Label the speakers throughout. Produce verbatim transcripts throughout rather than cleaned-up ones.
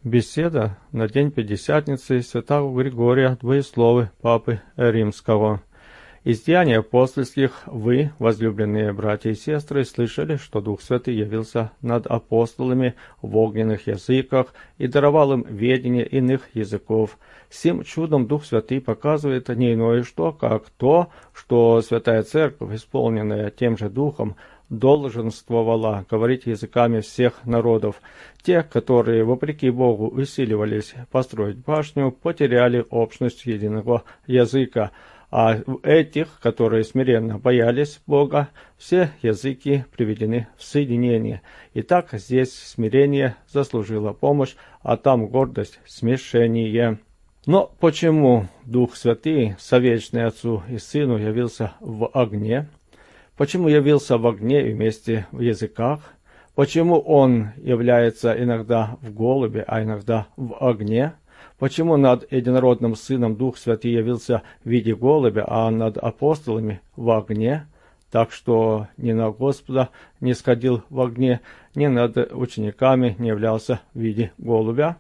Speaker 1: Беседа на день Пятидесятницы святого Григория Двоесловы, Папы Римского. Из Деяний апостольских вы, возлюбленные братья и сестры, слышали, что Дух Святый явился над апостолами в огненных языках и даровал им ведение иных языков. Сим чудом Дух Святый показывает не иное что, как то, что Святая Церковь, исполненная тем же Духом, долженствовала говорить языками всех народов. Те, которые, вопреки Богу, усиливались построить башню, потеряли общность единого языка, а у этих, которые смиренно боялись Бога, все языки приведены в соединение. Итак, здесь смирение заслужило помощь, а там гордость — смешение. Но почему Дух Святый, совечный Отцу и Сыну, явился в огне? Почему явился в огне и вместе в языках? Почему Он является иногда в голубе, а иногда в огне? Почему над единородным Сыном Дух Святый явился в виде голубя, а над апостолами в огне? Так что ни на Господа не сходил в огне, ни над учениками не являлся в виде голубя.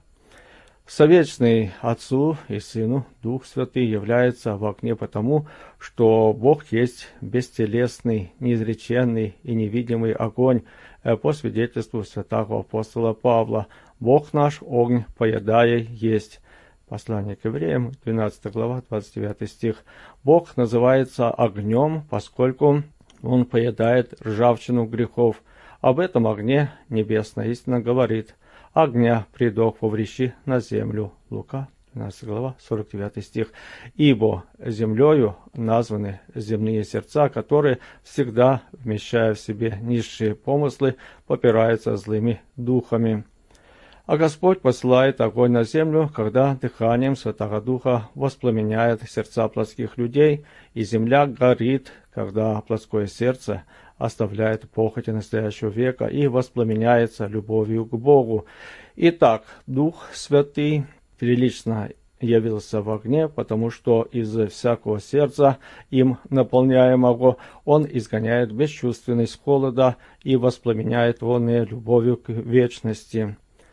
Speaker 1: Совечный Отцу и Сыну Дух Святый является в огне потому, что Бог есть бестелесный, неизреченный и невидимый огонь, по свидетельству святого апостола Павла. Бог наш огонь поедая есть. Послание к евреям, двенадцатая глава, двадцать девятый стих. Бог называется огнем, поскольку Он поедает ржавчину грехов. Об этом огне небесная истина говорит: огня придох поврещи на землю. Лука, двенадцатая глава, сорок девятый стих. Ибо землею названы земные сердца, которые, всегда вмещая в себе низшие помыслы, попираются злыми духами. А Господь посылает огонь на землю, когда дыханием Святого Духа воспламеняет сердца плотских людей, и земля горит, когда плотское сердце оставляет похоти настоящего века и воспламеняется любовью к Богу. Итак, Дух Святый прилично явился в огне, потому что из всякого сердца, им наполняемого, Он изгоняет бесчувственность холода и воспламеняет он любовью к вечности.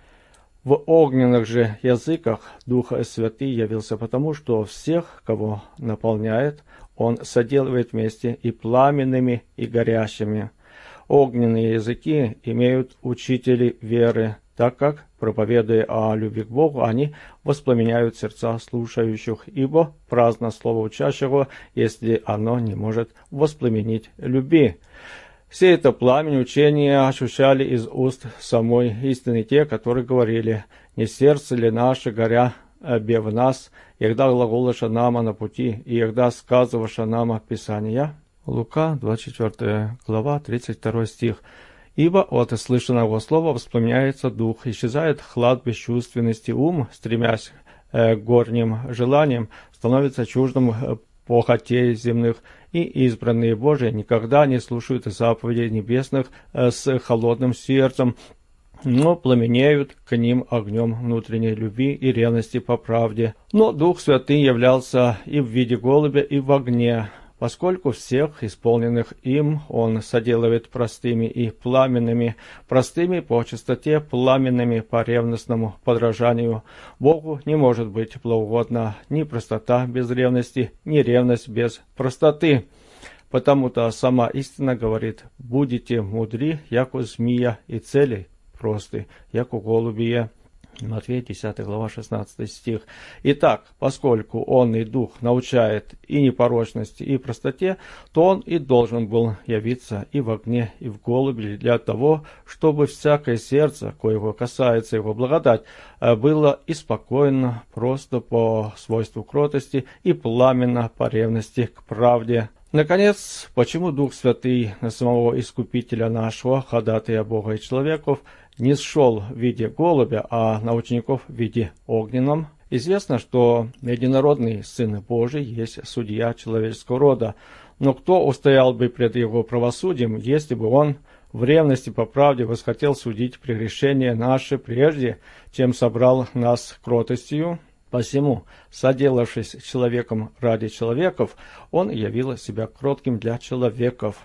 Speaker 1: В огненных же языках Дух Святый явился потому, что всех, кого наполняет, Он соделывает вместе и пламенными, и горящими. Огненные языки имеют учители веры, так как, проповедуя о любви к Богу, они воспламеняют сердца слушающих, ибо праздно слово учащего, если оно не может воспламенить любви. Все это пламя учения ощущали из уст самой истины те, которые говорили: «Не сердце ли наше горя бе в нас, егда глаголаша нама на пути, и егда сказываша нама Писания». Лука, двадцать четвёртая глава, тридцать второй стих. «Ибо от слышанного слова воспламеняется дух, исчезает хлад бесчувственности, ум, стремясь к горним желаниям, становится чуждым похотей земных, и избранные Божии никогда не слушают заповедей небесных с холодным сердцем, но пламенеют к ним огнем внутренней любви и ревности по правде. Но Дух Святый являлся и в виде голубя, и в огне, поскольку всех исполненных им Он соделывает простыми и пламенными, простыми по чистоте, пламенными по ревностному подражанию. Богу не может быть благоугодна ни простота без ревности, ни ревность без простоты. Потому-то сама истина говорит: «Будете мудри, яко змия, и цели просты, яко голубие». Матфея, десятая глава, шестнадцатый стих. Итак, поскольку Он и Дух научает и непорочности, и простоте, то Он и должен был явиться и в огне, и в голубе для того, чтобы всякое сердце, коего касается Его благодать, было и спокойно, просто по свойству кротости, и пламенно по ревности к правде. Наконец, почему Дух Святый на самого Искупителя нашего, ходатая Бога и человеков, не сшел в виде голубя, а на учеников в виде огненном? Известно, что единородный Сын Божий есть судья человеческого рода, но кто устоял бы пред Его правосудием, если бы Он в ревности по правде восхотел судить прегрешения наши прежде, чем собрал нас кротостью? Посему, соделавшись человеком ради человеков, Он явил себя кротким для человеков.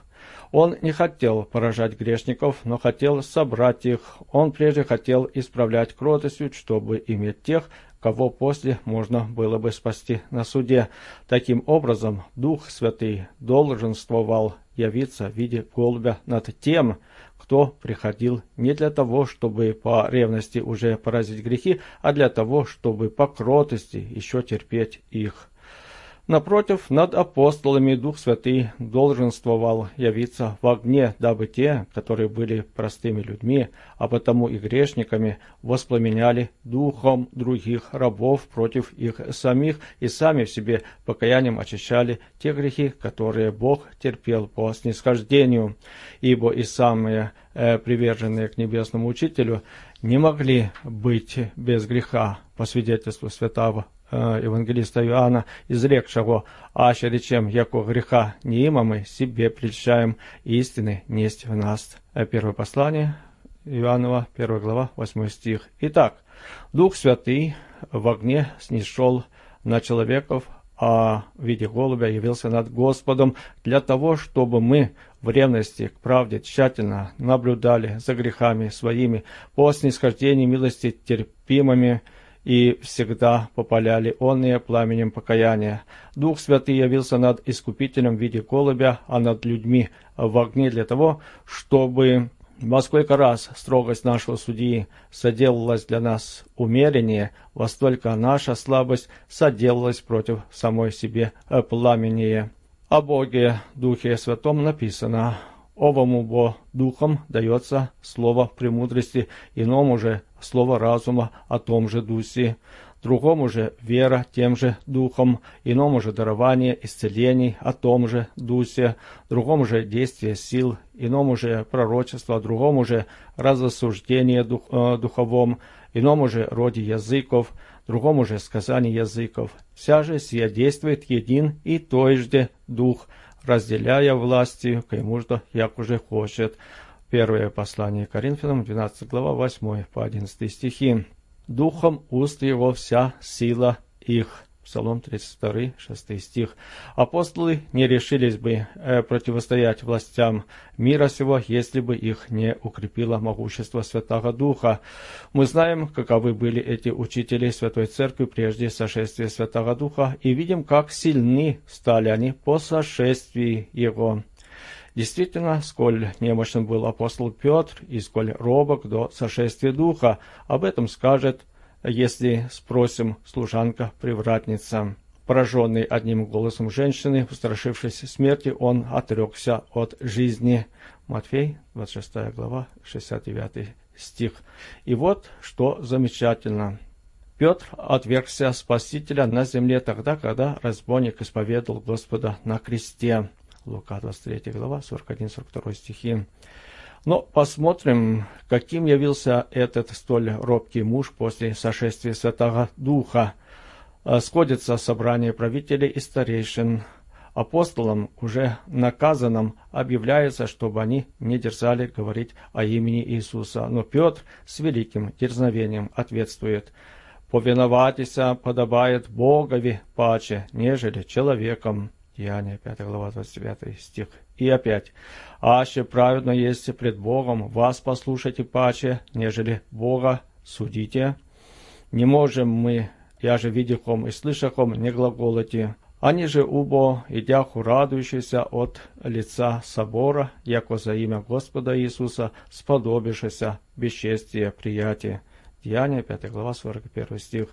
Speaker 1: Он не хотел поражать грешников, но хотел собрать их. Он прежде хотел исправлять кротостью, чтобы иметь тех, кого после можно было бы спасти на суде. Таким образом, Дух Святый долженствовал явиться в виде голубя над тем, кто приходил не для того, чтобы по ревности уже поразить грехи, а для того, чтобы по кротости еще терпеть их. Напротив, над апостолами Дух Святый долженствовал явиться в огне, дабы те, которые были простыми людьми, а потому и грешниками, воспламеняли духом других рабов против их самих и сами в себе покаянием очищали те грехи, которые Бог терпел по снисхождению. Ибо и самые э, приверженные к небесному учителю не могли быть без греха, по свидетельству святого евангелиста Иоанна, изрекшего: «Аще речем, яко греха не имаме, себе прельщаем, истины несть в нас». Первое послание Иоаннова, первая глава, восьмой стих. Итак, Дух Святый в огне снишел на человеков, а в виде голубя явился над Господом для того, чтобы мы в ревности к правде тщательно наблюдали за грехами своими, по снисхождению милости терпимыми, и всегда попаляли онные пламенем покаяния. Дух Святый явился над Искупителем в виде голубя, а над людьми в огне для того, чтобы во сколько раз строгость нашего судьи соделалась для нас умереннее, во столько наша слабость соделалась против самой себе пламеннее. О Боге Духе Святом написано: «Овому бо духом дается слово премудрости, иному же слово разума о том же дусе, другому же вера тем же духом, иному же дарование исцелений о том же дусе, другому же действие сил, иному же пророчество, другому же разосуждение дух, э, духовом, иному же роде языков, другому же сказание языков. Вся же сия действует един и той же дух, разделяя власти, кому что, як уже хочет». Первое послание Коринфянам, двенадцатая глава, восьмой по одиннадцатый стихи. «Духом уст его вся сила их». Псалом тридцать два, шестой стих. Апостолы не решились бы э, противостоять властям мира сего, если бы их не укрепило могущество Святого Духа. Мы знаем, каковы были эти учители Святой Церкви прежде сошествия Святого Духа, и видим, как сильны стали они по сошествии Его. Действительно, сколь немощен был апостол Петр, и сколь робок до сошествия Духа, об этом скажет, если спросим, служанка-привратница. Пораженный одним голосом женщины, устрашившись смерти, он отрекся от жизни. Матфей, двадцать шестая глава, шестьдесят девятый стих. И вот что замечательно. Петр отвергся Спасителя на земле тогда, когда разбойник исповедал Господа на кресте. Лука, двадцать третья глава, сорок один сорок два стихи. Но посмотрим, каким явился этот столь робкий муж после сошествия Святого Духа. Сходится собрание правителей и старейшин. Апостолам, уже наказанным, объявляется, чтобы они не дерзали говорить о имени Иисуса. Но Петр с великим дерзновением ответствует: «Повиноватися подобает Богови паче, нежели человеком». Деяния, пятая глава, двадцать девятый стих. И опять: «Аще праведно есть пред Богом, вас послушайте паче, нежели Бога судите. Не можем мы, я же видихом и слышахом, не глаголоти. Они же убо, идяху радующиеся от лица собора, яко за имя Господа Иисуса сподобившися бесчестие приятия». Деяния, пятая глава, сорок первый стих.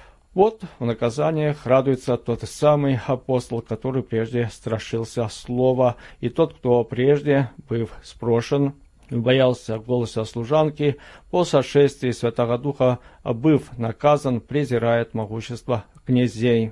Speaker 1: Вот в наказаниях радуется тот самый апостол, который прежде страшился слова, и тот, кто прежде, быв спрошен, боялся голоса служанки, по сошествии Святого Духа, быв наказан, презирает могущество князей.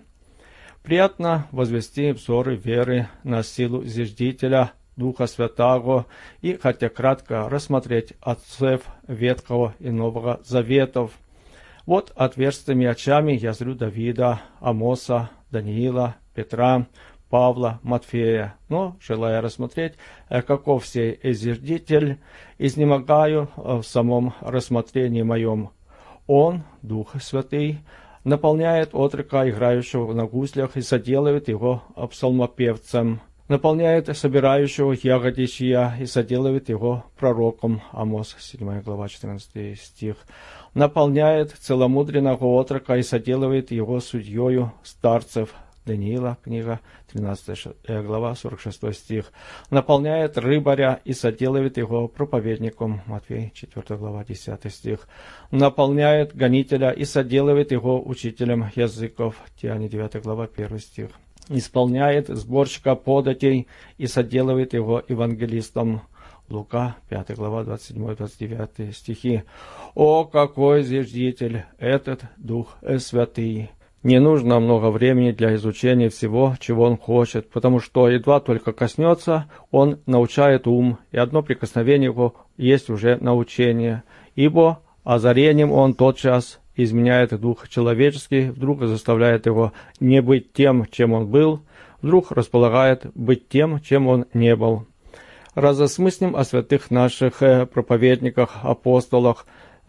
Speaker 1: Приятно возвести взоры веры на силу зиждителя Духа Святаго и, хотя кратко, рассмотреть отцев Ветхого и Нового Заветов. Вот отверстыми очами я зрю Давида, Амоса, Даниила, Петра, Павла, Матфея. Но, желая рассмотреть, каков сей зиждитель, изнемогаю в самом рассмотрении моем. Он, Дух Святый, наполняет отрика, играющего на гуслях, и соделывает его псалмопевцем. наполняет собирающего ягодичья и соделывает его пророком. Амос, седьмая глава, четырнадцатый стих. Наполняет целомудренного отрока и соделывает его судьею старцев. Даниила, книга тринадцатая глава, сорок шестой стих. Наполняет рыбаря и соделывает его проповедником. Матфей, четвёртая глава, десятый стих. Наполняет гонителя и соделывает его учителем языков. Деяния, девятая глава, первый стих. Исполняет сборщика податей и соделывает его евангелистом. Лука, пятая глава, двадцать седьмой двадцать девятый стихи. «О, какой зиждитель этот Дух Святый!» Не нужно много времени для изучения всего, чего он хочет, потому что едва только коснется, он научает ум, и одно прикосновение его есть уже научение. Ибо озарением он тотчас изменяет дух человеческий, вдруг заставляет его не быть тем, чем он был, вдруг располагает быть тем, чем он не был. Разосмыслим о святых наших проповедниках, апостолах,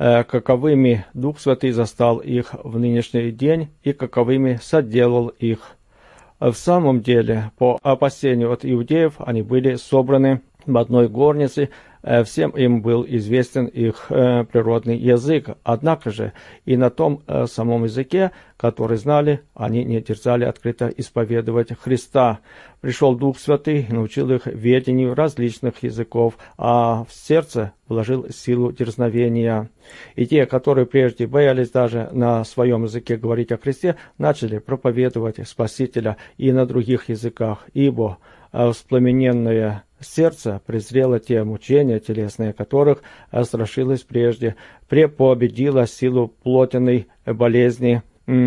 Speaker 1: каковыми Дух Святый застал их в нынешний день и каковыми соделал их. В самом деле, по опасению от иудеев, они были собраны в одной горнице, всем им был известен их природный язык, однако же и на том самом языке, который знали, они не дерзали открыто исповедовать Христа. Пришел Дух Святый и научил их ведению различных языков, а в сердце вложил силу дерзновения. И те, которые прежде боялись даже на своем языке говорить о Христе, начали проповедовать Спасителя и на других языках, ибо воспламененное сердце презрело те мучения телесные, которых страшилось прежде, препобедило силу плотяной болезни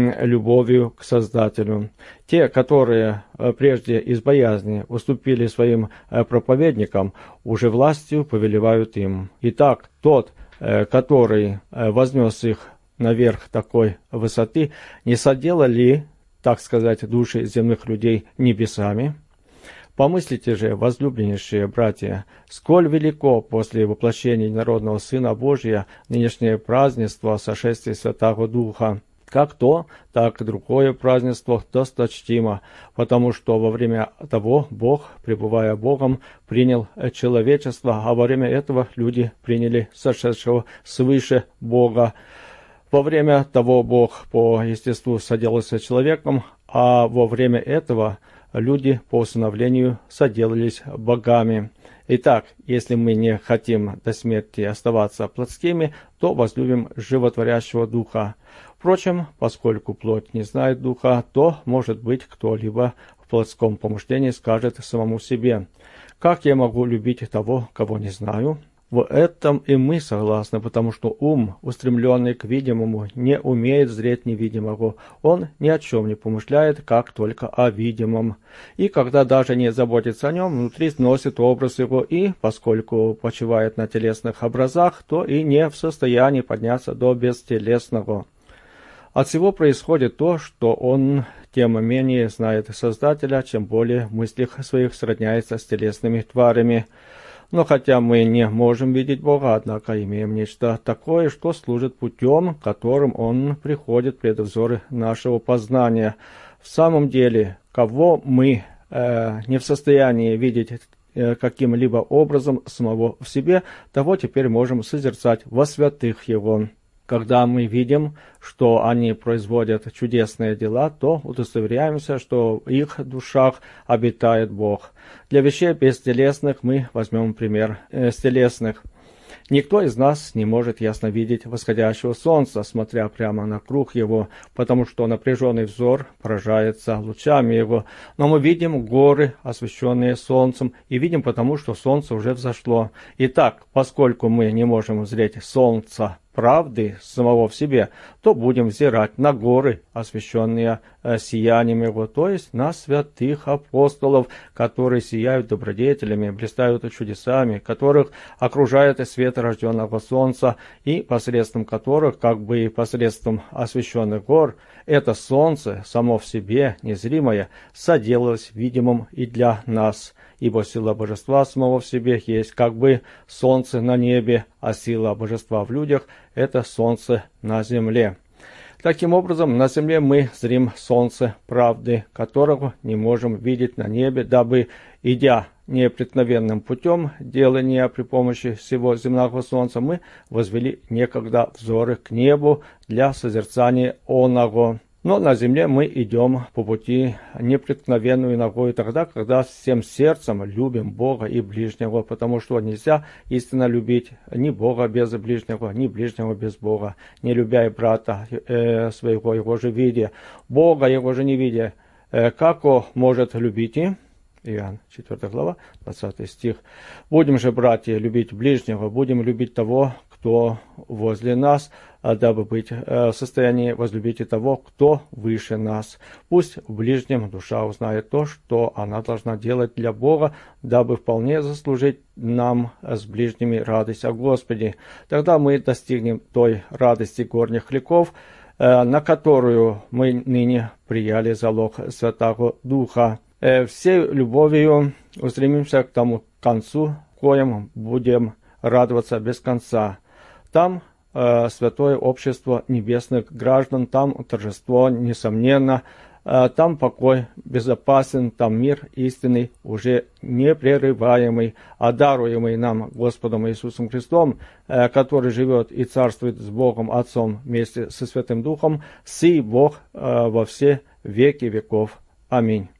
Speaker 1: любовью к Создателю. Те, которые прежде из боязни уступили своим проповедникам, уже властью повелевают им. Итак, тот, который вознес их наверх такой высоты, не соделал ли, так сказать, души земных людей небесами? Помыслите же, возлюбленнейшие братья, сколь велико после воплощения народного Сына Божия нынешнее празднество сошествия Святого Духа. Как то, так и другое празднество досточтимо, потому что во время того Бог, пребывая Богом, принял человечество, а во время этого люди приняли сошедшего свыше Бога. Во время того Бог по естеству соделался человеком, а во время этого люди по усыновлению соделались богами. Итак, если мы не хотим до смерти оставаться плотскими, то возлюбим животворящего Духа. Впрочем, поскольку плоть не знает Духа, то, может быть, кто-либо в плотском помышлении скажет самому себе: «Как я могу любить того, кого не знаю?» В этом и мы согласны, потому что ум, устремленный к видимому, не умеет зреть невидимого. Он ни о чем не помышляет, как только о видимом. И когда даже не заботится о нем, внутри носит образ его, и, поскольку почивает на телесных образах, то и не в состоянии подняться до бестелесного. От всего происходит то, что он тем менее знает Создателя, чем более в мыслях своих сродняется с телесными тварями. Но хотя мы не можем видеть Бога, однако имеем нечто такое, что служит путем, которым Он приходит пред взоры нашего познания. В самом деле, кого мы э, не в состоянии видеть э, каким-либо образом самого в себе, того теперь можем созерцать во святых Его. Когда мы видим, что они производят чудесные дела, то удостоверяемся, что в их душах обитает Бог. Для вещей бестелесных мы возьмем пример э, с телесных. Никто из нас не может ясно видеть восходящего солнца, смотря прямо на круг его, потому что напряженный взор поражается лучами его. Но мы видим горы, освещенные солнцем, и видим потому, что солнце уже взошло. Итак, поскольку мы не можем узреть солнца правды самого в себе, то будем взирать на горы, освященные э, сиянием его, то есть на святых апостолов, которые сияют добродетелями, блистают чудесами, которых окружает свет рожденного солнца, и посредством которых, как бы и посредством освященных гор, это солнце, само в себе, незримое, соделалось видимым и для нас. Ибо сила божества самого в себе есть как бы солнце на небе, а сила божества в людях – это солнце на земле. Таким образом, на земле мы зрим солнце правды, которого не можем видеть на небе, дабы, идя необыкновенным путем делания при помощи всего земного солнца, мы возвели некогда взоры к небу для созерцания оного. Но на земле мы идем по пути непреткновенную ногой тогда, когда всем сердцем любим Бога и ближнего, потому что нельзя истинно любить ни Бога без ближнего, ни ближнего без Бога, не любя и брата э, своего, его же видя, Бога его же не видя. Э, как он может любить? Иоанн, четвёртая глава, двадцатый стих. «Будем же, братья, любить ближнего, будем любить того, кто возле нас, дабы быть в состоянии возлюбить и того, кто выше нас. Пусть в ближнем душа узнает то, что она должна делать для Бога, дабы вполне заслужить нам с ближними радость о Господе. Тогда мы достигнем той радости горних веков, на которую мы ныне прияли залог Святого Духа. Всей любовью устремимся к тому концу, в коем будем радоваться без конца. Там э, святое общество небесных граждан, там торжество, несомненно, э, там покой безопасен, там мир истинный, уже непрерываемый, а даруемый нам Господом Иисусом Христом, э, который живет и царствует с Богом Отцом вместе со Святым Духом, сей Бог э, во все веки веков. Аминь.